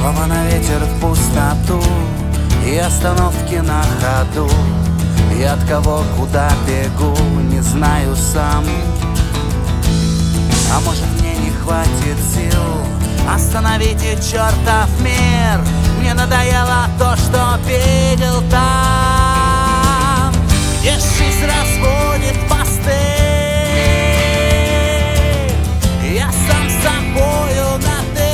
Слова на ветер в пустоту и остановки на ходу. И от кого куда бегу, не знаю сам. А может, мне не хватит сил остановите чертов мир. Мне надоело то, что видел там, где жизнь разводит мосты. Я сам с собою на «ты».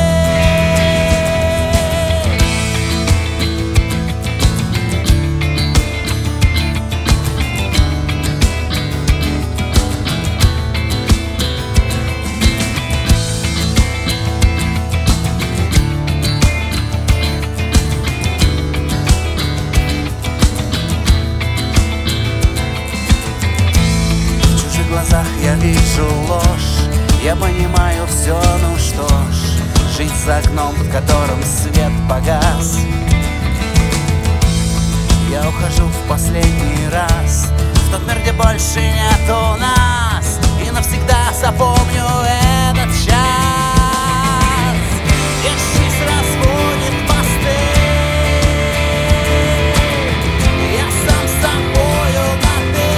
В глазах я вижу ложь, я понимаю все, ну что ж, жить за окном, под которым свет погас. Я ухожу в последний раз в тот мир, где больше нету нас, и навсегда запомню этот час, где жизнь разводит мосты. Я сам с собою на «ты».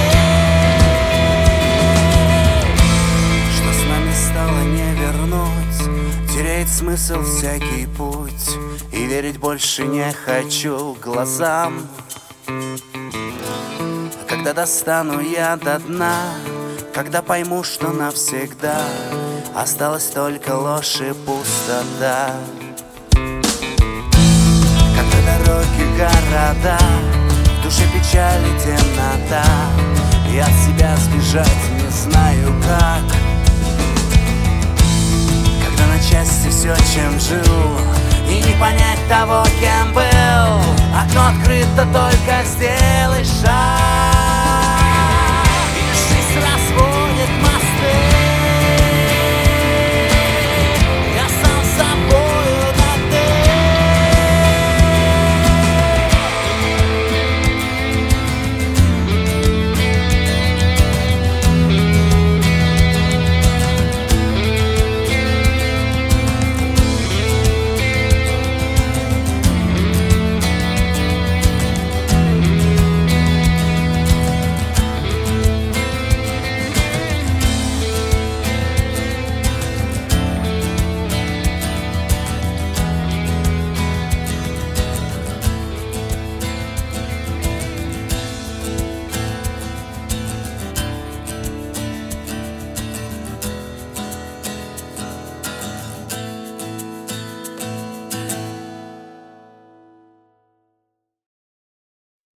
Стало не вернуть, теряет смысл всякий путь, и верить больше не хочу глазам. А когда достану я до дна, когда пойму, что навсегда осталась только ложь и пустота. Когда дороги, города, в душе печаль и темнота, и от себя сбежать не знаю как. Части все, чем жил, и не понять того, кем был. Окно открыто, только сделай шаг.